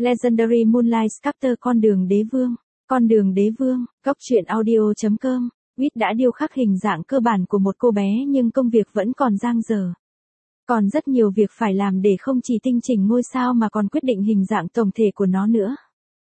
Legendary Moonlight Sculptor Con đường đế vương, góc truyện audio.com. Wit đã điêu khắc hình dạng cơ bản của một cô bé nhưng công việc vẫn còn dang dở. Còn rất nhiều việc phải làm để không chỉ tinh chỉnh ngôi sao mà còn quyết định hình dạng tổng thể của nó nữa.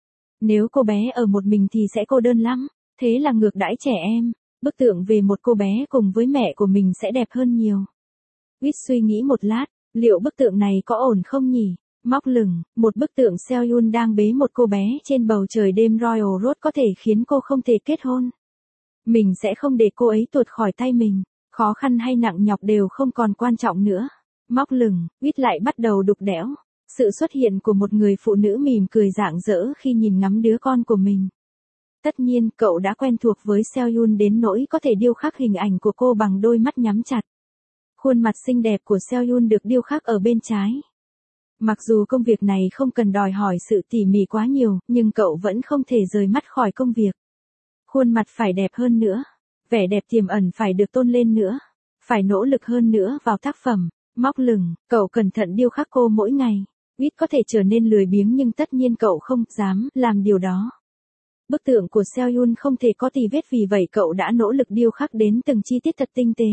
Nếu cô bé ở một mình thì sẽ cô đơn lắm, thế là ngược đãi trẻ em, bức tượng về một cô bé cùng với mẹ của mình sẽ đẹp hơn nhiều. Wit suy nghĩ một lát, liệu bức tượng này có ổn không nhỉ? Móc lửng, một bức tượng Seohyun đang bế một cô bé trên bầu trời đêm Royal Road có thể khiến cô không thể kết hôn. Mình sẽ không để cô ấy tuột khỏi tay mình, khó khăn hay nặng nhọc đều không còn quan trọng nữa. Móc lửng, Wit lại bắt đầu đục đẽo. Sự xuất hiện của một người phụ nữ mỉm cười rạng rỡ khi nhìn ngắm đứa con của mình. Tất nhiên, cậu đã quen thuộc với Seohyun đến nỗi có thể điêu khắc hình ảnh của cô bằng đôi mắt nhắm chặt. Khuôn mặt xinh đẹp của Seohyun được điêu khắc ở bên trái. Mặc dù công việc này không cần đòi hỏi sự tỉ mỉ quá nhiều, nhưng cậu vẫn không thể rời mắt khỏi công việc. Khuôn mặt phải đẹp hơn nữa, vẻ đẹp tiềm ẩn phải được tôn lên nữa, phải nỗ lực hơn nữa vào tác phẩm. Móc lửng, cậu cẩn thận điêu khắc cô mỗi ngày. Wit có thể trở nên lười biếng nhưng tất nhiên cậu không dám làm điều đó. Bức tượng của Seohyun không thể có tì vết vì vậy cậu đã nỗ lực điêu khắc đến từng chi tiết thật tinh tế.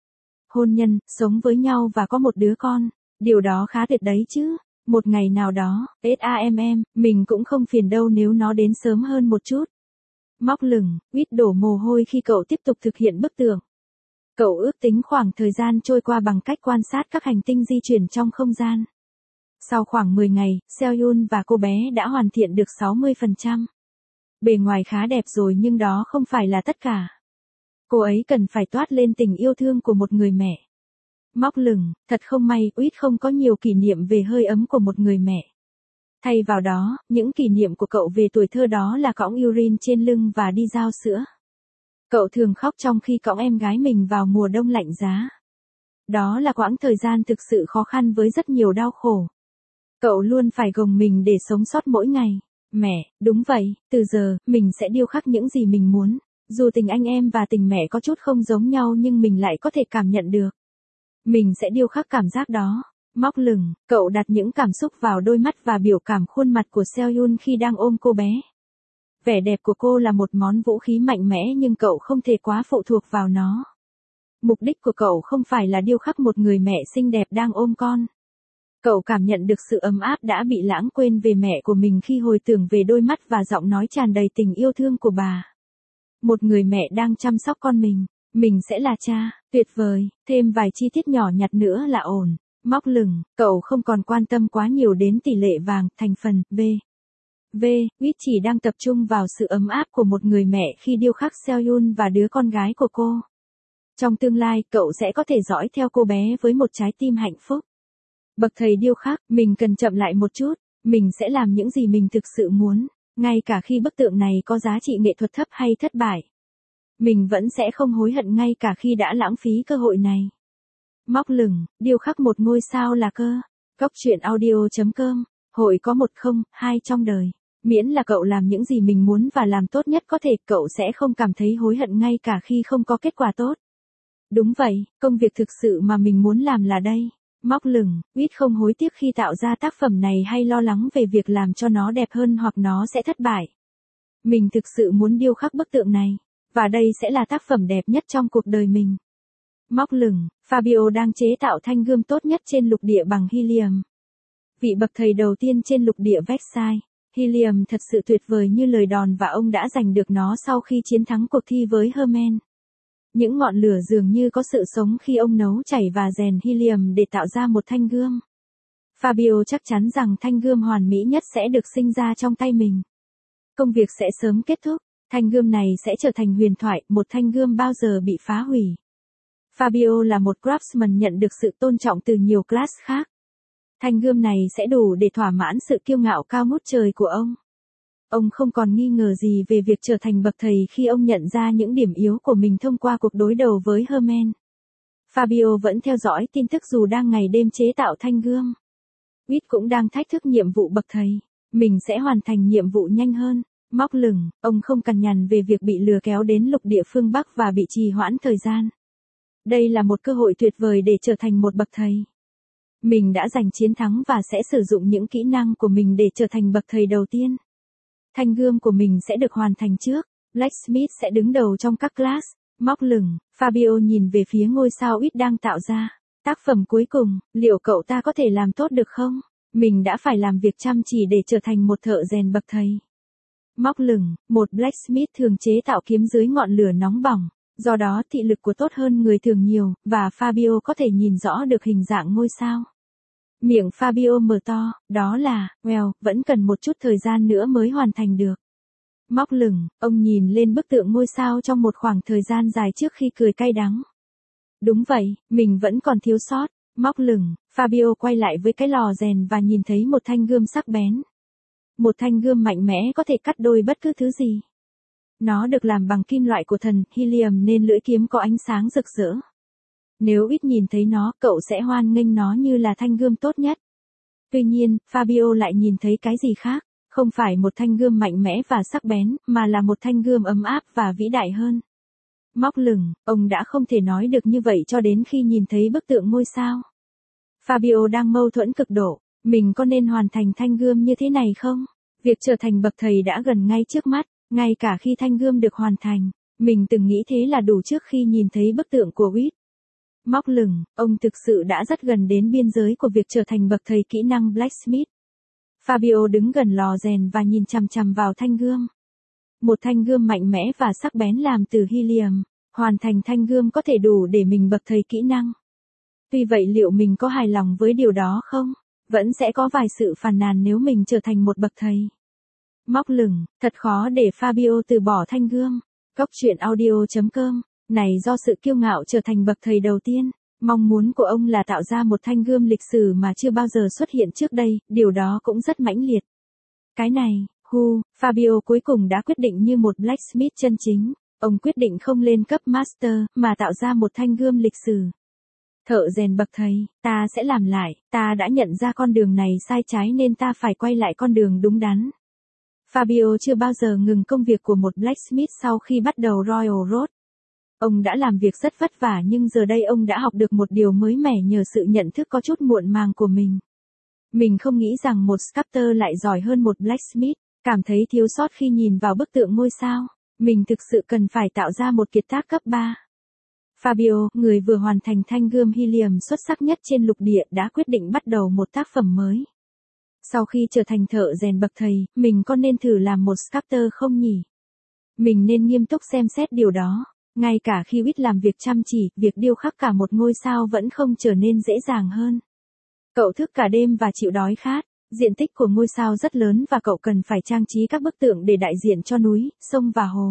Hôn nhân, sống với nhau và có một đứa con, điều đó khá tuyệt đấy chứ. Một ngày nào đó, mình cũng không phiền đâu nếu nó đến sớm hơn một chút. Móc lửng, Wit đổ mồ hôi khi cậu tiếp tục thực hiện bức tượng. Cậu ước tính khoảng thời gian trôi qua bằng cách quan sát các hành tinh di chuyển trong không gian. Sau khoảng 10 ngày, Seohyun và cô bé đã hoàn thiện được 60%. Bề ngoài khá đẹp rồi nhưng đó không phải là tất cả. Cô ấy cần phải toát lên tình yêu thương của một người mẹ. Móc lửng, thật không may, Wit không có nhiều kỷ niệm về hơi ấm của một người mẹ. Thay vào đó, những kỷ niệm của cậu về tuổi thơ đó là cõng Yurin trên lưng và đi giao sữa. Cậu thường khóc trong khi cõng em gái mình vào mùa đông lạnh giá. Đó là quãng thời gian thực sự khó khăn với rất nhiều đau khổ. Cậu luôn phải gồng mình để sống sót mỗi ngày. Mẹ, đúng vậy, từ giờ, mình sẽ điêu khắc những gì mình muốn. Dù tình anh em và tình mẹ có chút không giống nhau nhưng mình lại có thể cảm nhận được. Mình sẽ điêu khắc cảm giác đó. Móc lửng, cậu đặt những cảm xúc vào đôi mắt và biểu cảm khuôn mặt của Seohyun khi đang ôm cô bé. Vẻ đẹp của cô là một món vũ khí mạnh mẽ nhưng cậu không thể quá phụ thuộc vào nó. Mục đích của cậu không phải là điêu khắc một người mẹ xinh đẹp đang ôm con. Cậu cảm nhận được sự ấm áp đã bị lãng quên về mẹ của mình khi hồi tưởng về đôi mắt và giọng nói tràn đầy tình yêu thương của bà. Một người mẹ đang chăm sóc con mình sẽ là cha, tuyệt vời, thêm vài chi tiết nhỏ nhặt nữa là ổn. Móc lửng, cậu không còn quan tâm quá nhiều đến tỷ lệ vàng, thành phần, Wit chỉ đang tập trung vào sự ấm áp của một người mẹ khi điêu khắc Seohyun và đứa con gái của cô. Trong tương lai, cậu sẽ có thể dõi theo cô bé với một trái tim hạnh phúc. Bậc thầy điêu khắc, mình cần chậm lại một chút, mình sẽ làm những gì mình thực sự muốn, ngay cả khi bức tượng này có giá trị nghệ thuật thấp hay thất bại. Mình vẫn sẽ không hối hận ngay cả khi đã lãng phí cơ hội này. Móc lửng, điêu khắc một ngôi sao là cơ. Góc truyện audio.com. Hội có 102 trong đời. Miễn là cậu làm những gì mình muốn và làm tốt nhất có thể, cậu sẽ không cảm thấy hối hận ngay cả khi không có kết quả tốt. Đúng vậy, công việc thực sự mà mình muốn làm là đây. Móc lửng, Wit không hối tiếc khi tạo ra tác phẩm này hay lo lắng về việc làm cho nó đẹp hơn hoặc nó sẽ thất bại. Mình thực sự muốn điêu khắc bức tượng này, và đây sẽ là tác phẩm đẹp nhất trong cuộc đời mình. Móc lửng, Fabio đang chế tạo thanh gươm tốt nhất trên lục địa bằng helium. Vị bậc thầy đầu tiên trên lục địa Versailles, helium thật sự tuyệt vời như lời đồn và ông đã giành được nó sau khi chiến thắng cuộc thi với Herman. Những ngọn lửa dường như có sự sống khi ông nấu chảy và rèn helium để tạo ra một thanh gươm. Fabio chắc chắn rằng thanh gươm hoàn mỹ nhất sẽ được sinh ra trong tay mình. Công việc sẽ sớm kết thúc, thanh gươm này sẽ trở thành huyền thoại, một thanh gươm bao giờ bị phá hủy. Fabio là một craftsman nhận được sự tôn trọng từ nhiều class khác. Thanh gươm này sẽ đủ để thỏa mãn sự kiêu ngạo cao ngút trời của ông. Ông không còn nghi ngờ gì về việc trở thành bậc thầy khi ông nhận ra những điểm yếu của mình thông qua cuộc đối đầu với Herman. Fabio vẫn theo dõi tin tức dù đang ngày đêm chế tạo thanh gươm. Wit cũng đang thách thức nhiệm vụ bậc thầy. Mình sẽ hoàn thành nhiệm vụ nhanh hơn. Móc lửng, ông không cằn nhằn về việc bị lừa kéo đến lục địa phương Bắc và bị trì hoãn thời gian. Đây là một cơ hội tuyệt vời để trở thành một bậc thầy. Mình đã giành chiến thắng và sẽ sử dụng những kỹ năng của mình để trở thành bậc thầy đầu tiên. Thanh gươm của mình sẽ được hoàn thành trước. Blacksmith sẽ đứng đầu trong các class. Móc lửng, Fabio nhìn về phía ngôi sao ít đang tạo ra. Tác phẩm cuối cùng, liệu cậu ta có thể làm tốt được không? Mình đã phải làm việc chăm chỉ để trở thành một thợ rèn bậc thầy. Móc lửng, một blacksmith thường chế tạo kiếm dưới ngọn lửa nóng bỏng. Do đó thị lực của tốt hơn người thường nhiều, và Fabio có thể nhìn rõ được hình dạng ngôi sao. Miệng Fabio mở to, đó là, vẫn cần một chút thời gian nữa mới hoàn thành được. Móc lửng, ông nhìn lên bức tượng ngôi sao trong một khoảng thời gian dài trước khi cười cay đắng. Đúng vậy, mình vẫn còn thiếu sót. Móc lửng, Fabio quay lại với cái lò rèn và nhìn thấy một thanh gươm sắc bén. Một thanh gươm mạnh mẽ có thể cắt đôi bất cứ thứ gì. Nó được làm bằng kim loại của thần Helium nên lưỡi kiếm có ánh sáng rực rỡ. Nếu ít nhìn thấy nó, cậu sẽ hoan nghênh nó như là thanh gươm tốt nhất. Tuy nhiên, Fabio lại nhìn thấy cái gì khác, không phải một thanh gươm mạnh mẽ và sắc bén, mà là một thanh gươm ấm áp và vĩ đại hơn. Móc lửng, ông đã không thể nói được như vậy cho đến khi nhìn thấy bức tượng ngôi sao. Fabio đang mâu thuẫn cực độ, mình có nên hoàn thành thanh gươm như thế này không? Việc trở thành bậc thầy đã gần ngay trước mắt, ngay cả khi thanh gươm được hoàn thành, mình từng nghĩ thế là đủ trước khi nhìn thấy bức tượng của Witt. Móc lửng, ông thực sự đã rất gần đến biên giới của việc trở thành bậc thầy kỹ năng Blacksmith. Fabio đứng gần lò rèn và nhìn chằm chằm vào thanh gươm. Một thanh gươm mạnh mẽ và sắc bén làm từ helium, hoàn thành thanh gươm có thể đủ để mình bậc thầy kỹ năng. Tuy vậy liệu mình có hài lòng với điều đó không? Vẫn sẽ có vài sự phàn nàn nếu mình trở thành một bậc thầy. Móc lửng, thật khó để Fabio từ bỏ thanh gươm. Góc truyện audio.com, này do sự kiêu ngạo trở thành bậc thầy đầu tiên. Mong muốn của ông là tạo ra một thanh gươm lịch sử mà chưa bao giờ xuất hiện trước đây, điều đó cũng rất mãnh liệt. Cái này, Fabio cuối cùng đã quyết định như một blacksmith chân chính. Ông quyết định không lên cấp master, mà tạo ra một thanh gươm lịch sử. Thợ rèn bậc thầy, ta sẽ làm lại, ta đã nhận ra con đường này sai trái nên ta phải quay lại con đường đúng đắn. Fabio chưa bao giờ ngừng công việc của một blacksmith sau khi bắt đầu Royal Road. Ông đã làm việc rất vất vả nhưng giờ đây ông đã học được một điều mới mẻ nhờ sự nhận thức có chút muộn màng của mình. Mình không nghĩ rằng một sculptor lại giỏi hơn một blacksmith, cảm thấy thiếu sót khi nhìn vào bức tượng ngôi sao. Mình thực sự cần phải tạo ra một kiệt tác cấp 3. Fabio, người vừa hoàn thành thanh gươm helium xuất sắc nhất trên lục địa đã quyết định bắt đầu một tác phẩm mới. Sau khi trở thành thợ rèn bậc thầy, mình có nên thử làm một sculptor không nhỉ? Mình nên nghiêm túc xem xét điều đó. Ngay cả khi Witt làm việc chăm chỉ, việc điêu khắc cả một ngôi sao vẫn không trở nên dễ dàng hơn. Cậu thức cả đêm và chịu đói khát. Diện tích của ngôi sao rất lớn và cậu cần phải trang trí các bức tượng để đại diện cho núi, sông và hồ.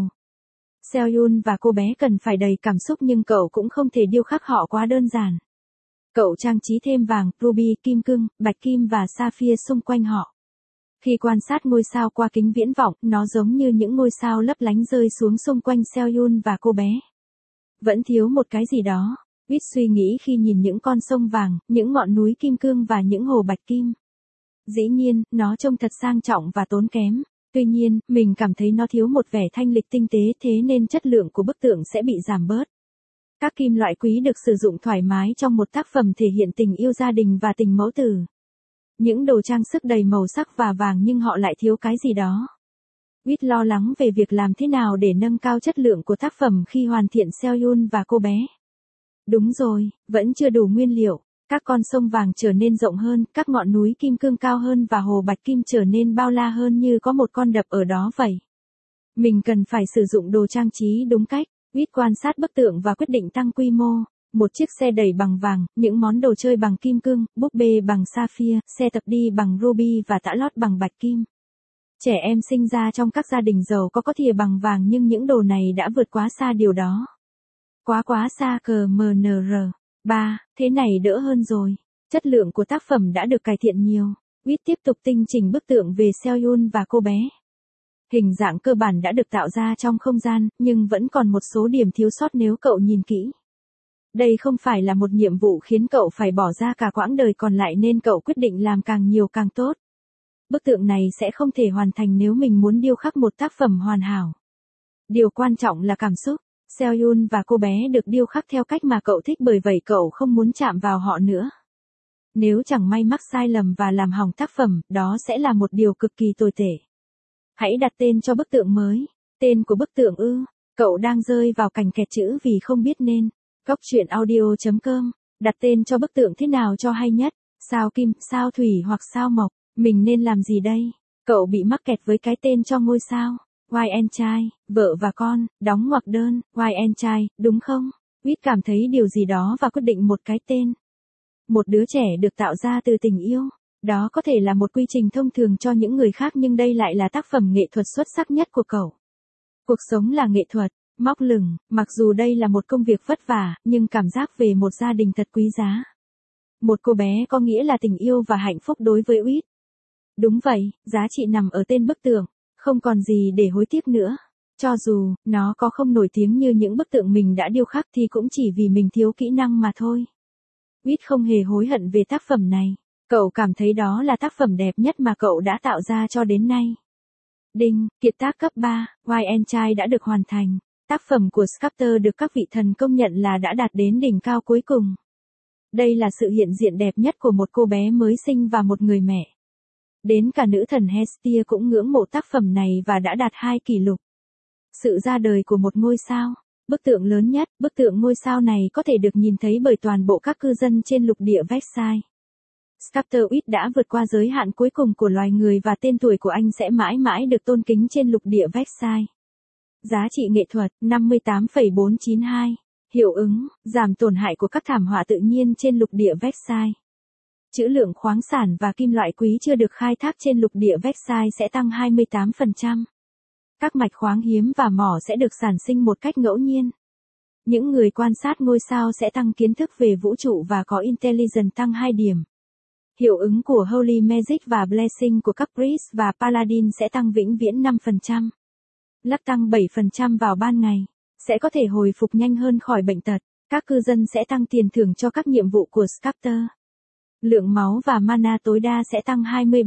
Seo-yun và cô bé cần phải đầy cảm xúc nhưng cậu cũng không thể điêu khắc họ quá đơn giản. Cậu trang trí thêm vàng, ruby, kim cương, bạch kim và sapphire xung quanh họ. Khi quan sát ngôi sao qua kính viễn vọng, nó giống như những ngôi sao lấp lánh rơi xuống xung quanh Seo-yun và cô bé. Vẫn thiếu một cái gì đó. Witt suy nghĩ khi nhìn những con sông vàng, những ngọn núi kim cương và những hồ bạch kim. Dĩ nhiên, nó trông thật sang trọng và tốn kém. Tuy nhiên, mình cảm thấy nó thiếu một vẻ thanh lịch tinh tế thế nên chất lượng của bức tượng sẽ bị giảm bớt. Các kim loại quý được sử dụng thoải mái trong một tác phẩm thể hiện tình yêu gia đình và tình mẫu tử. Những đồ trang sức đầy màu sắc và vàng nhưng họ lại thiếu cái gì đó. Witt lo lắng về việc làm thế nào để nâng cao chất lượng của tác phẩm khi hoàn thiện Seo-yun và cô bé. Đúng rồi, vẫn chưa đủ nguyên liệu. Các con sông vàng trở nên rộng hơn, các ngọn núi kim cương cao hơn và hồ bạch kim trở nên bao la hơn như có một con đập ở đó vậy. Mình cần phải sử dụng đồ trang trí đúng cách. Witt quan sát bức tượng và quyết định tăng quy mô. Một chiếc xe đẩy bằng vàng, những món đồ chơi bằng kim cương, búp bê bằng sapphire, xe tập đi bằng ruby và tã lót bằng bạch kim. Trẻ em sinh ra trong các gia đình giàu có thìa bằng vàng nhưng những đồ này đã vượt quá xa điều đó. Quá xa CMNR. 3. Thế này đỡ hơn rồi. Chất lượng của tác phẩm đã được cải thiện nhiều. Witt tiếp tục tinh chỉnh bức tượng về Seo-yun và cô bé. Hình dạng cơ bản đã được tạo ra trong không gian, nhưng vẫn còn một số điểm thiếu sót nếu cậu nhìn kỹ. Đây không phải là một nhiệm vụ khiến cậu phải bỏ ra cả quãng đời còn lại nên cậu quyết định làm càng nhiều càng tốt. Bức tượng này sẽ không thể hoàn thành nếu mình muốn điêu khắc một tác phẩm hoàn hảo. Điều quan trọng là cảm xúc. Seo-yun và cô bé được điêu khắc theo cách mà cậu thích bởi vậy cậu không muốn chạm vào họ nữa. Nếu chẳng may mắc sai lầm và làm hỏng tác phẩm, đó sẽ là một điều cực kỳ tồi tệ. Hãy đặt tên cho bức tượng mới. Tên của bức tượng ư? Cậu đang rơi vào cảnh kẹt chữ vì không biết nên. Góc truyện audio.com. Đặt tên cho bức tượng thế nào cho hay nhất? Sao kim, sao thủy hoặc sao mộc? Mình nên làm gì đây? Cậu bị mắc kẹt với cái tên cho ngôi sao. Wife and Child, vợ và con, đóng ngoặc đơn, Wife and Child, đúng không? Whit cảm thấy điều gì đó và quyết định một cái tên. Một đứa trẻ được tạo ra từ tình yêu. Đó có thể là một quy trình thông thường cho những người khác nhưng đây lại là tác phẩm nghệ thuật xuất sắc nhất của cậu. Cuộc sống là nghệ thuật, móc lửng, mặc dù đây là một công việc vất vả, nhưng cảm giác về một gia đình thật quý giá. Một cô bé có nghĩa là tình yêu và hạnh phúc đối với Whit. Đúng vậy, giá trị nằm ở tên bức tượng, không còn gì để hối tiếc nữa. Cho dù, nó có không nổi tiếng như những bức tượng mình đã điêu khắc thì cũng chỉ vì mình thiếu kỹ năng mà thôi. Whit không hề hối hận về tác phẩm này. Cậu cảm thấy đó là tác phẩm đẹp nhất mà cậu đã tạo ra cho đến nay. Đinh, kiệt tác cấp 3, Wife and Child đã được hoàn thành. Tác phẩm của sculptor được các vị thần công nhận là đã đạt đến đỉnh cao cuối cùng. Đây là sự hiện diện đẹp nhất của một cô bé mới sinh và một người mẹ. Đến cả nữ thần Hestia cũng ngưỡng mộ tác phẩm này và đã đạt 2 kỷ lục. Sự ra đời của một ngôi sao. Bức tượng lớn nhất, bức tượng ngôi sao này có thể được nhìn thấy bởi toàn bộ các cư dân trên lục địa Versailles. Sculptor Whit đã vượt qua giới hạn cuối cùng của loài người và tên tuổi của anh sẽ mãi mãi được tôn kính trên lục địa Versailles. Giá trị nghệ thuật, 58,492. Hiệu ứng, giảm tổn hại của các thảm họa tự nhiên trên lục địa Versailles. Trữ lượng khoáng sản và kim loại quý chưa được khai thác trên lục địa Versailles sẽ tăng 28%. Các mạch khoáng hiếm và mỏ sẽ được sản sinh một cách ngẫu nhiên. Những người quan sát ngôi sao sẽ tăng kiến thức về vũ trụ và có intelligence tăng 2 điểm. Hiệu ứng của Holy Magic và Blessing của các Priest và Paladin sẽ tăng vĩnh viễn 5%. Luck tăng 7% vào ban ngày. Sẽ có thể hồi phục nhanh hơn khỏi bệnh tật. Các cư dân sẽ tăng tiền thưởng cho các nhiệm vụ của Sculptor. Lượng máu và mana tối đa sẽ tăng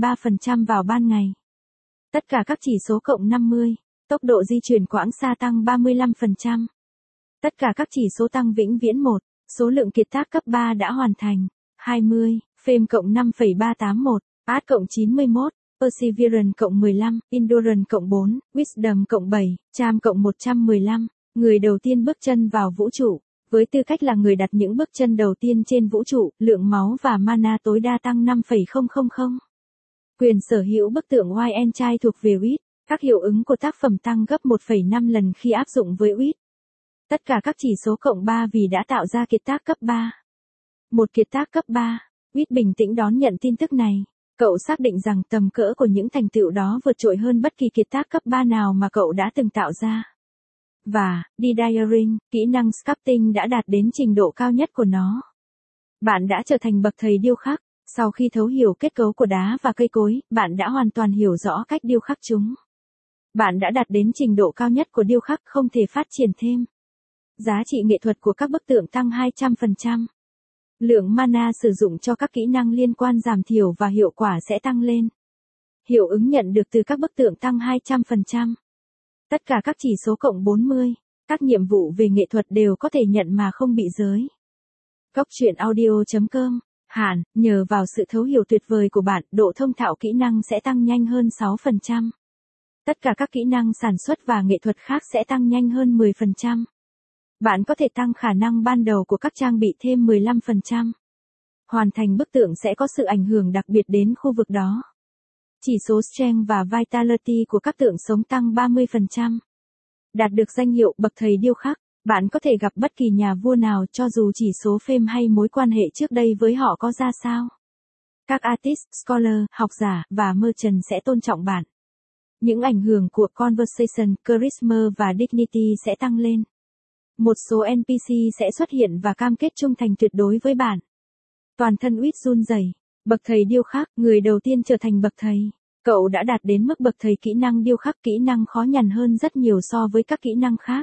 23% vào ban ngày. Tất cả các chỉ số cộng 50. Tốc độ di chuyển quãng xa tăng 35%. Tất cả các chỉ số tăng vĩnh viễn 1. Số lượng kiệt tác cấp 3 đã hoàn thành. 20. Fame cộng 5,381. Art cộng 91. Perseverance cộng 15. Endurance cộng 4. Wisdom cộng 7. Charm cộng 115. Người đầu tiên bước chân vào vũ trụ. Với tư cách là người đặt những bước chân đầu tiên trên vũ trụ, lượng máu và mana tối đa tăng 5,000. Quyền sở hữu bức tượng Wife and Child thuộc về Whit. Các hiệu ứng của tác phẩm tăng gấp 1,5 lần khi áp dụng với Whit. Tất cả các chỉ số cộng 3 vì đã tạo ra kiệt tác cấp 3. Một kiệt tác cấp 3. Whit bình tĩnh đón nhận tin tức này. Cậu xác định rằng tầm cỡ của những thành tựu đó vượt trội hơn bất kỳ kiệt tác cấp 3 nào mà cậu đã từng tạo ra. Và, Diaring, kỹ năng sculpting đã đạt đến trình độ cao nhất của nó. Bạn đã trở thành bậc thầy điêu khắc. Sau khi thấu hiểu kết cấu của đá và cây cối, bạn đã hoàn toàn hiểu rõ cách điêu khắc chúng. Bạn đã đạt đến trình độ cao nhất của điêu khắc không thể phát triển thêm. Giá trị nghệ thuật của các bức tượng tăng 200%. Lượng mana sử dụng cho các kỹ năng liên quan giảm thiểu và hiệu quả sẽ tăng lên. Hiệu ứng nhận được từ các bức tượng tăng 200%. Tất cả các chỉ số cộng 40. Các nhiệm vụ về nghệ thuật đều có thể nhận mà không bị giới. Góc truyện audio.com. Hạn, nhờ vào sự thấu hiểu tuyệt vời của bạn, độ thông thạo kỹ năng sẽ tăng nhanh hơn 6%. Tất cả các kỹ năng sản xuất và nghệ thuật khác sẽ tăng nhanh hơn 10%. Bạn có thể tăng khả năng ban đầu của các trang bị thêm 15%. Hoàn thành bức tượng sẽ có sự ảnh hưởng đặc biệt đến khu vực đó. Chỉ số Strength và Vitality của các tượng sống tăng 30%. Đạt được danh hiệu bậc thầy điêu khắc, bạn có thể gặp bất kỳ nhà vua nào cho dù chỉ số Fame hay mối quan hệ trước đây với họ có ra sao. Các artist, scholar, học giả và merchant sẽ tôn trọng bạn. Những ảnh hưởng của Conversation, Charisma và Dignity sẽ tăng lên. Một số NPC sẽ xuất hiện và cam kết trung thành tuyệt đối với bạn. Toàn thân Whit run rẩy. Bậc thầy điêu khắc, người đầu tiên trở thành bậc thầy. Cậu đã đạt đến mức bậc thầy kỹ năng điêu khắc, kỹ năng khó nhằn hơn rất nhiều so với các kỹ năng khác.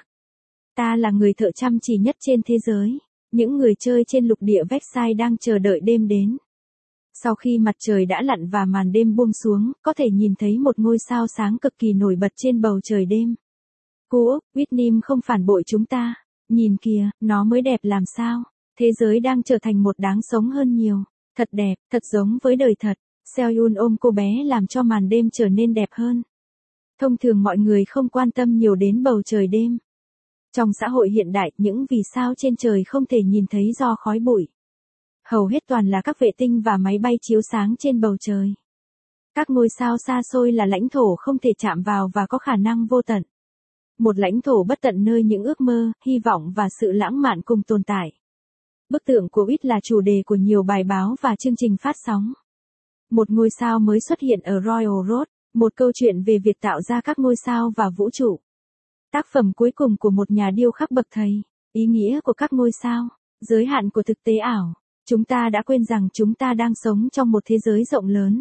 Ta là người thợ chăm chỉ nhất trên thế giới. Những người chơi trên lục địa Versailles đang chờ đợi đêm đến. Sau khi mặt trời đã lặn và màn đêm buông xuống, có thể nhìn thấy một ngôi sao sáng cực kỳ nổi bật trên bầu trời đêm. Cô Úc, Whitney không phản bội chúng ta. Nhìn kìa, nó mới đẹp làm sao. Thế giới đang trở thành một đáng sống hơn nhiều. Thật đẹp, thật giống với đời thật. Seohyun ôm cô bé làm cho màn đêm trở nên đẹp hơn. Thông thường mọi người không quan tâm nhiều đến bầu trời đêm. Trong xã hội hiện đại, những vì sao trên trời không thể nhìn thấy do khói bụi. Hầu hết toàn là các vệ tinh và máy bay chiếu sáng trên bầu trời. Các ngôi sao xa xôi là lãnh thổ không thể chạm vào và có khả năng vô tận. Một lãnh thổ bất tận nơi những ước mơ, hy vọng và sự lãng mạn cùng tồn tại. Bức tượng của Witt là chủ đề của nhiều bài báo và chương trình phát sóng. Một ngôi sao mới xuất hiện ở Royal Road, một câu chuyện về việc tạo ra các ngôi sao và vũ trụ. Tác phẩm cuối cùng của một nhà điêu khắc bậc thầy, ý nghĩa của các ngôi sao, giới hạn của thực tế ảo. Chúng ta đã quên rằng chúng ta đang sống trong một thế giới rộng lớn.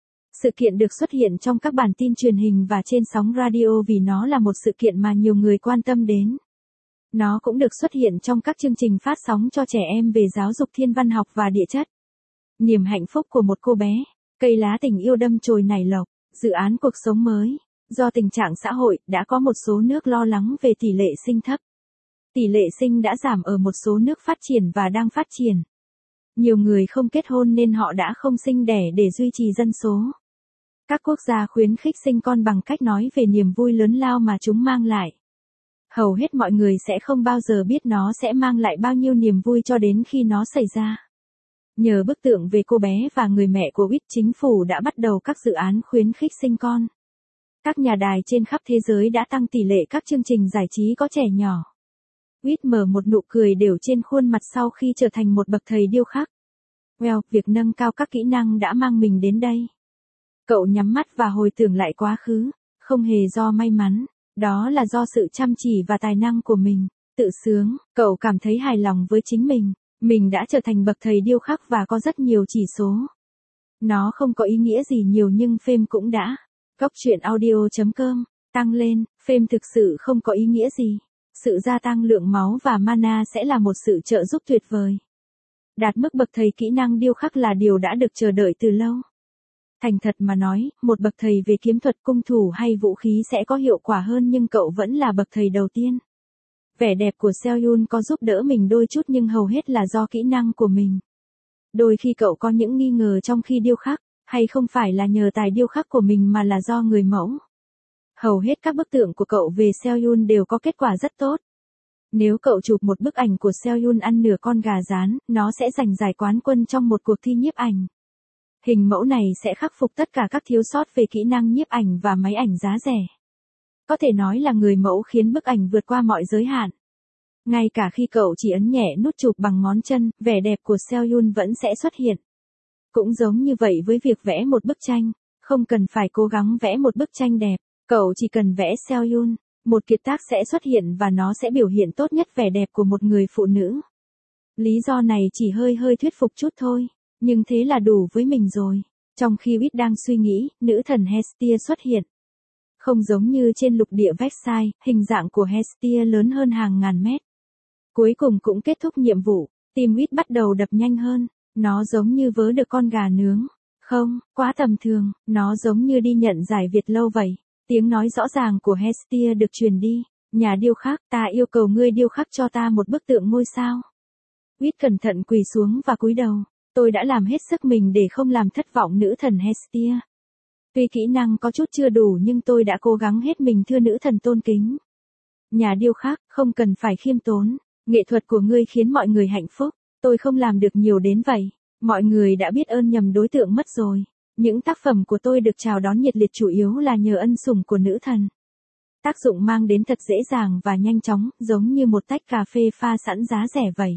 Sự kiện được xuất hiện trong các bản tin truyền hình và trên sóng radio vì nó là một sự kiện mà nhiều người quan tâm đến. Nó cũng được xuất hiện trong các chương trình phát sóng cho trẻ em về giáo dục thiên văn học và địa chất. Niềm hạnh phúc của một cô bé, cây lá tình yêu đâm chồi nảy lộc, dự án cuộc sống mới. Do tình trạng xã hội, đã có một số nước lo lắng về tỷ lệ sinh thấp. Tỷ lệ sinh đã giảm ở một số nước phát triển và đang phát triển. Nhiều người không kết hôn nên họ đã không sinh đẻ để duy trì dân số. Các quốc gia khuyến khích sinh con bằng cách nói về niềm vui lớn lao mà chúng mang lại. Hầu hết mọi người sẽ không bao giờ biết nó sẽ mang lại bao nhiêu niềm vui cho đến khi nó xảy ra. Nhờ bức tượng về cô bé và người mẹ của Witt, chính phủ đã bắt đầu các dự án khuyến khích sinh con. Các nhà đài trên khắp thế giới đã tăng tỷ lệ các chương trình giải trí có trẻ nhỏ. Witt mở một nụ cười đều trên khuôn mặt sau khi trở thành một bậc thầy điêu khắc. Well, việc nâng cao các kỹ năng đã mang mình đến đây. Cậu nhắm mắt và hồi tưởng lại quá khứ, không hề do may mắn, đó là do sự chăm chỉ và tài năng của mình. Tự sướng, cậu cảm thấy hài lòng với chính mình đã trở thành bậc thầy điêu khắc và có rất nhiều chỉ số. Nó không có ý nghĩa gì nhiều nhưng Fame cũng đã. Góc truyện audio.com, tăng lên, Fame thực sự không có ý nghĩa gì. Sự gia tăng lượng máu và mana sẽ là một sự trợ giúp tuyệt vời. Đạt mức bậc thầy kỹ năng điêu khắc là điều đã được chờ đợi từ lâu. Thành thật mà nói, một bậc thầy về kiếm thuật cung thủ hay vũ khí sẽ có hiệu quả hơn nhưng cậu vẫn là bậc thầy đầu tiên. Vẻ đẹp của Seohyun có giúp đỡ mình đôi chút nhưng hầu hết là do kỹ năng của mình. Đôi khi cậu có những nghi ngờ trong khi điêu khắc, hay không phải là nhờ tài điêu khắc của mình mà là do người mẫu. Hầu hết các bức tượng của cậu về Seohyun đều có kết quả rất tốt. Nếu cậu chụp một bức ảnh của Seohyun ăn nửa con gà rán, nó sẽ giành giải quán quân trong một cuộc thi nhiếp ảnh. Hình mẫu này sẽ khắc phục tất cả các thiếu sót về kỹ năng nhiếp ảnh và máy ảnh giá rẻ. Có thể nói là người mẫu khiến bức ảnh vượt qua mọi giới hạn. Ngay cả khi cậu chỉ ấn nhẹ nút chụp bằng ngón chân, vẻ đẹp của Seohyun vẫn sẽ xuất hiện. Cũng giống như vậy với việc vẽ một bức tranh, không cần phải cố gắng vẽ một bức tranh đẹp, cậu chỉ cần vẽ Seohyun, một kiệt tác sẽ xuất hiện và nó sẽ biểu hiện tốt nhất vẻ đẹp của một người phụ nữ. Lý do này chỉ hơi thuyết phục chút thôi, nhưng thế là đủ với mình rồi. Trong khi Witt đang suy nghĩ, nữ thần Hestia xuất hiện. Không giống như trên lục địa Versailles, hình dạng của Hestia lớn hơn hàng ngàn mét. Cuối cùng cũng kết thúc nhiệm vụ, tim Witt bắt đầu đập nhanh hơn, nó giống như vớ được con gà nướng. Không, quá tầm thường, nó giống như đi nhận giải Việt lâu vậy. Tiếng nói rõ ràng của Hestia được truyền đi. Nhà điêu khắc, ta yêu cầu ngươi điêu khắc cho ta một bức tượng ngôi sao. Witt cẩn thận quỳ xuống và cúi đầu. Tôi đã làm hết sức mình để không làm thất vọng nữ thần Hestia. Tuy kỹ năng có chút chưa đủ nhưng tôi đã cố gắng hết mình thưa nữ thần tôn kính. Nhà điêu khắc, không cần phải khiêm tốn. Nghệ thuật của ngươi khiến mọi người hạnh phúc. Tôi không làm được nhiều đến vậy. Mọi người đã biết ơn nhầm đối tượng mất rồi. Những tác phẩm của tôi được chào đón nhiệt liệt chủ yếu là nhờ ân sủng của nữ thần. Tác dụng mang đến thật dễ dàng và nhanh chóng, giống như một tách cà phê pha sẵn giá rẻ vậy.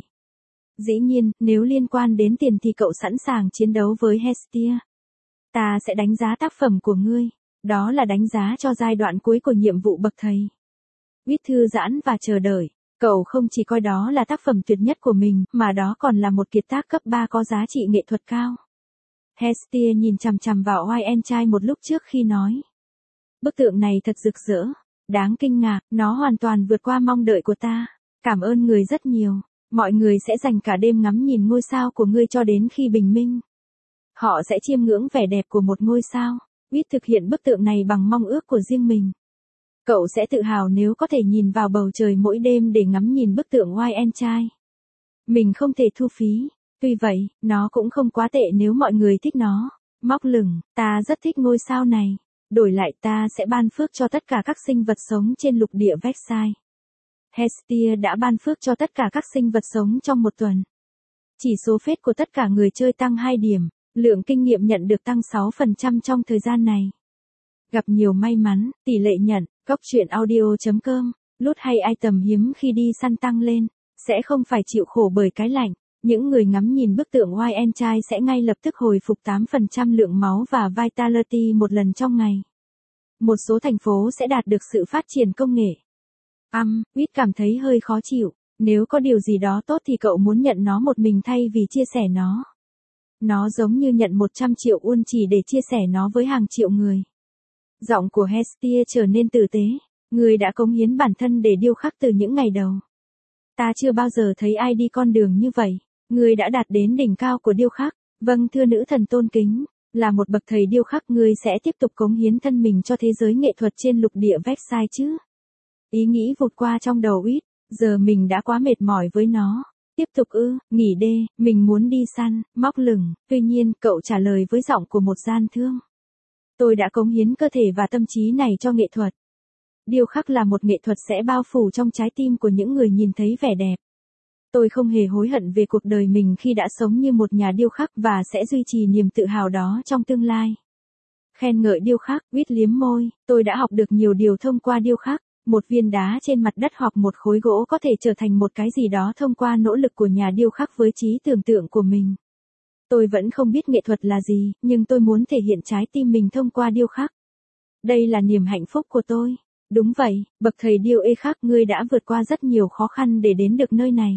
Dĩ nhiên, nếu liên quan đến tiền thì cậu sẵn sàng chiến đấu với Hestia. Ta sẽ đánh giá tác phẩm của ngươi. Đó là đánh giá cho giai đoạn cuối của nhiệm vụ bậc thầy. Witt thư giãn và chờ đợi. Cậu không chỉ coi đó là tác phẩm tuyệt nhất của mình, mà đó còn là một kiệt tác cấp 3 có giá trị nghệ thuật cao. Hestia nhìn chằm chằm vào oai en trai một lúc trước khi nói. Bức tượng này thật rực rỡ, đáng kinh ngạc, nó hoàn toàn vượt qua mong đợi của ta. Cảm ơn người rất nhiều. Mọi người sẽ dành cả đêm ngắm nhìn ngôi sao của ngươi cho đến khi bình minh. Họ sẽ chiêm ngưỡng vẻ đẹp của một ngôi sao. Witt thực hiện bức tượng này bằng mong ước của riêng mình. Cậu sẽ tự hào nếu có thể nhìn vào bầu trời mỗi đêm để ngắm nhìn bức tượng oai en trai. Mình không thể thu phí. Tuy vậy, nó cũng không quá tệ nếu mọi người thích nó. Móc lửng, ta rất thích ngôi sao này. Đổi lại ta sẽ ban phước cho tất cả các sinh vật sống trên lục địa Versailles. Hestia đã ban phước cho tất cả các sinh vật sống trong một tuần. Chỉ số phết của tất cả người chơi tăng 2 điểm, lượng kinh nghiệm nhận được tăng 6% trong thời gian này. Gặp nhiều may mắn, tỷ lệ nhận, góc truyện audio.com, loot hay item hiếm khi đi săn tăng lên, sẽ không phải chịu khổ bởi cái lạnh. Những người ngắm nhìn bức tượng Wild Enchine sẽ ngay lập tức hồi phục 8% lượng máu và Vitality một lần trong ngày. Một số thành phố sẽ đạt được sự phát triển công nghệ. Wit cảm thấy hơi khó chịu. Nếu có điều gì đó tốt thì cậu muốn nhận nó một mình thay vì chia sẻ nó. Nó giống như nhận 100 triệu won chỉ để chia sẻ nó với hàng triệu người. Giọng của Hestia trở nên tử tế. Người đã cống hiến bản thân để điêu khắc từ những ngày đầu. Ta chưa bao giờ thấy ai đi con đường như vậy. Người đã đạt đến đỉnh cao của điêu khắc. Vâng thưa nữ thần tôn kính. Là một bậc thầy điêu khắc, người sẽ tiếp tục cống hiến thân mình cho thế giới nghệ thuật trên lục địa Versailles chứ? Ý nghĩ vụt qua trong đầu Wit. Giờ mình đã quá mệt mỏi với nó. Tiếp tục nghỉ đê, mình muốn đi săn, móc lửng. Tuy nhiên, cậu trả lời với giọng của một gian thương. Tôi đã cống hiến cơ thể và tâm trí này cho nghệ thuật. Điêu khắc là một nghệ thuật sẽ bao phủ trong trái tim của những người nhìn thấy vẻ đẹp. Tôi không hề hối hận về cuộc đời mình khi đã sống như một nhà điêu khắc và sẽ duy trì niềm tự hào đó trong tương lai. Khen ngợi điêu khắc, Wit liếm môi, tôi đã học được nhiều điều thông qua điêu khắc. Một viên đá trên mặt đất hoặc một khối gỗ có thể trở thành một cái gì đó thông qua nỗ lực của nhà điêu khắc với trí tưởng tượng của mình. Tôi vẫn không biết nghệ thuật là gì, nhưng tôi muốn thể hiện trái tim mình thông qua điêu khắc. Đây là niềm hạnh phúc của tôi. Đúng vậy, bậc thầy điêu khắc, ngươi đã vượt qua rất nhiều khó khăn để đến được nơi này.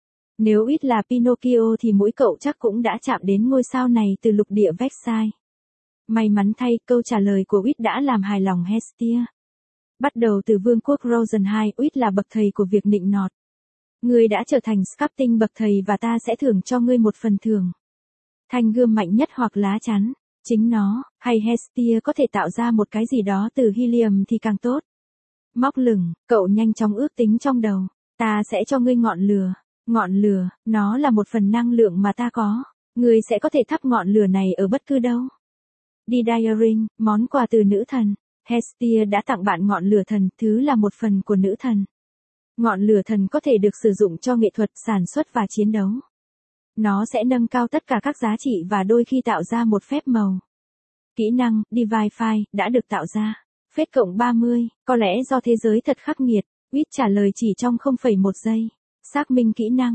Nếu Wit là Pinocchio thì mũi cậu chắc cũng đã chạm đến ngôi sao này từ lục địa Versailles. May mắn thay, câu trả lời của Wit đã làm hài lòng Hestia. Bắt đầu từ vương quốc Rosenheim, Wit là bậc thầy của việc nịnh nọt. Ngươi đã trở thành sculpting bậc thầy và ta sẽ thưởng cho ngươi một phần thưởng. Thanh gươm mạnh nhất hoặc lá chắn, chính nó, hay Hestia có thể tạo ra một cái gì đó từ helium thì càng tốt. Móc lửng, cậu nhanh chóng ước tính trong đầu. Ta sẽ cho ngươi ngọn lửa. Ngọn lửa, nó là một phần năng lượng mà ta có. Ngươi sẽ có thể thắp ngọn lửa này ở bất cứ đâu. Diaring, món quà từ nữ thần. Hestia đã tặng bạn ngọn lửa thần, thứ là một phần của nữ thần. Ngọn lửa thần có thể được sử dụng cho nghệ thuật, sản xuất và chiến đấu. Nó sẽ nâng cao tất cả các giá trị và đôi khi tạo ra một phép màu. Kỹ năng, Divify, đã được tạo ra. Phết cộng 30, có lẽ do thế giới thật khắc nghiệt. Wit trả lời chỉ trong 0,1 giây. Xác minh kỹ năng,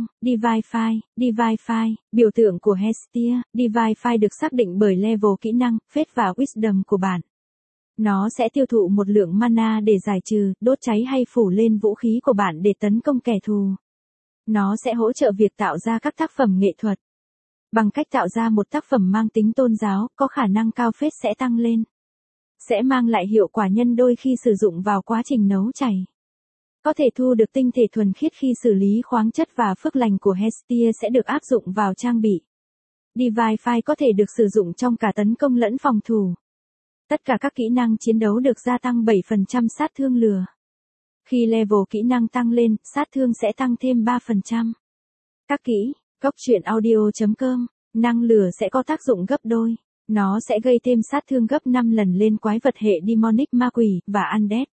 Divify, biểu tượng của Hestia. Divify được xác định bởi level kỹ năng, Faith và Wisdom của bạn. Nó sẽ tiêu thụ một lượng mana để giải trừ, đốt cháy hay phủ lên vũ khí của bạn để tấn công kẻ thù. Nó sẽ hỗ trợ việc tạo ra các tác phẩm nghệ thuật. Bằng cách tạo ra một tác phẩm mang tính tôn giáo, có khả năng cao Faith sẽ tăng lên. Sẽ mang lại hiệu quả nhân đôi khi sử dụng vào quá trình nấu chảy. Có thể thu được tinh thể thuần khiết khi xử lý khoáng chất và phước lành của Hestia sẽ được áp dụng vào trang bị. Divify có thể được sử dụng trong cả tấn công lẫn phòng thủ. Tất cả các kỹ năng chiến đấu được gia tăng 7% sát thương lửa. Khi level kỹ năng tăng lên, sát thương sẽ tăng thêm 3%. Các kỹ, góc truyện audio.com, năng lửa sẽ có tác dụng gấp đôi. Nó sẽ gây thêm sát thương gấp 5 lần lên quái vật hệ demonic ma quỷ và undead.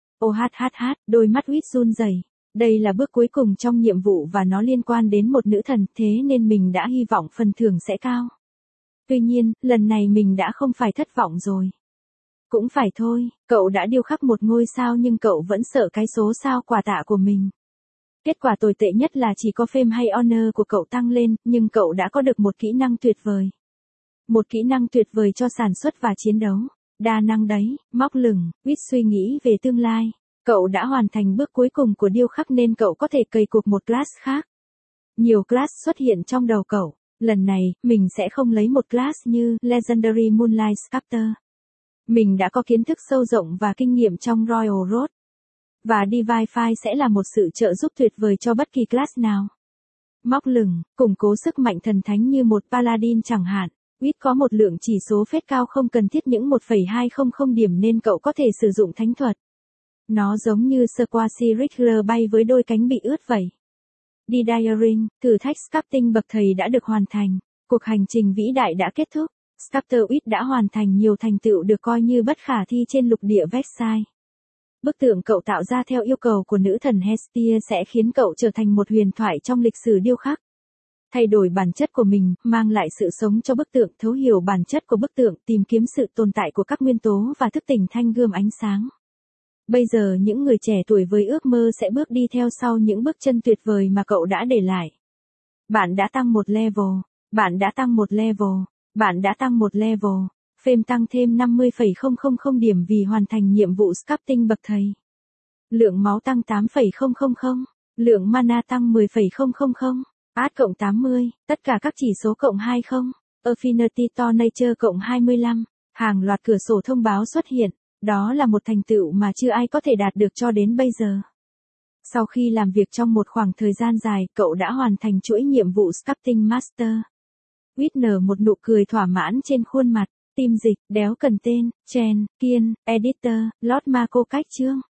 Đôi mắt Wit run rẩy. Đây là bước cuối cùng trong nhiệm vụ và nó liên quan đến một nữ thần, thế nên mình đã hy vọng phần thưởng sẽ cao. Tuy nhiên, lần này mình đã không phải thất vọng rồi. Cũng phải thôi, cậu đã điêu khắc một ngôi sao nhưng cậu vẫn sợ cái số sao quà tạ của mình. Kết quả tồi tệ nhất là chỉ có fame hay honor của cậu tăng lên, nhưng cậu đã có được một kỹ năng tuyệt vời. Một kỹ năng tuyệt vời cho sản xuất và chiến đấu. Đa năng đấy, móc lửng, Wit suy nghĩ về tương lai. Cậu đã hoàn thành bước cuối cùng của điêu khắc nên cậu có thể cày cục một class khác. Nhiều class xuất hiện trong đầu cậu. Lần này, mình sẽ không lấy một class như Legendary Moonlight Sculptor. Mình đã có kiến thức sâu rộng và kinh nghiệm trong Royal Road. Và Divify sẽ là một sự trợ giúp tuyệt vời cho bất kỳ class nào. Móc lửng, củng cố sức mạnh thần thánh như một Paladin chẳng hạn. Wit có một lượng chỉ số phết cao không cần thiết những 1,200 điểm nên cậu có thể sử dụng thánh thuật. Nó giống như Squashy Wrangler bay với đôi cánh bị ướt vậy. Desiring, thử thách sculpting bậc thầy đã được hoàn thành. Cuộc hành trình vĩ đại đã kết thúc. Sculptor Witt đã hoàn thành nhiều thành tựu được coi như bất khả thi trên lục địa Versailles. Bức tượng cậu tạo ra theo yêu cầu của nữ thần Hestia sẽ khiến cậu trở thành một huyền thoại trong lịch sử điêu khắc. Thay đổi bản chất của mình, mang lại sự sống cho bức tượng, thấu hiểu bản chất của bức tượng, tìm kiếm sự tồn tại của các nguyên tố và thức tỉnh thanh gươm ánh sáng. Bây giờ những người trẻ tuổi với ước mơ sẽ bước đi theo sau những bước chân tuyệt vời mà cậu đã để lại. Bạn đã tăng một level. Bạn đã tăng một level. Bạn đã tăng một level. Fame tăng thêm 50,000 điểm vì hoàn thành nhiệm vụ sculpting bậc thầy. Lượng máu tăng 8,000. Lượng mana tăng 10,000. Art cộng 80, tất cả các chỉ số cộng 20. Affinity to Nature cộng 25. Hàng loạt cửa sổ thông báo xuất hiện. Đó là một thành tựu mà chưa ai có thể đạt được cho đến bây giờ. Sau khi làm việc trong một khoảng thời gian dài, cậu đã hoàn thành chuỗi nhiệm vụ Sculpting Master. Witt nở một nụ cười thỏa mãn trên khuôn mặt. Team dịch, đéo cần tên, Chen, Kiên, Editor, Lord Marco cách chương.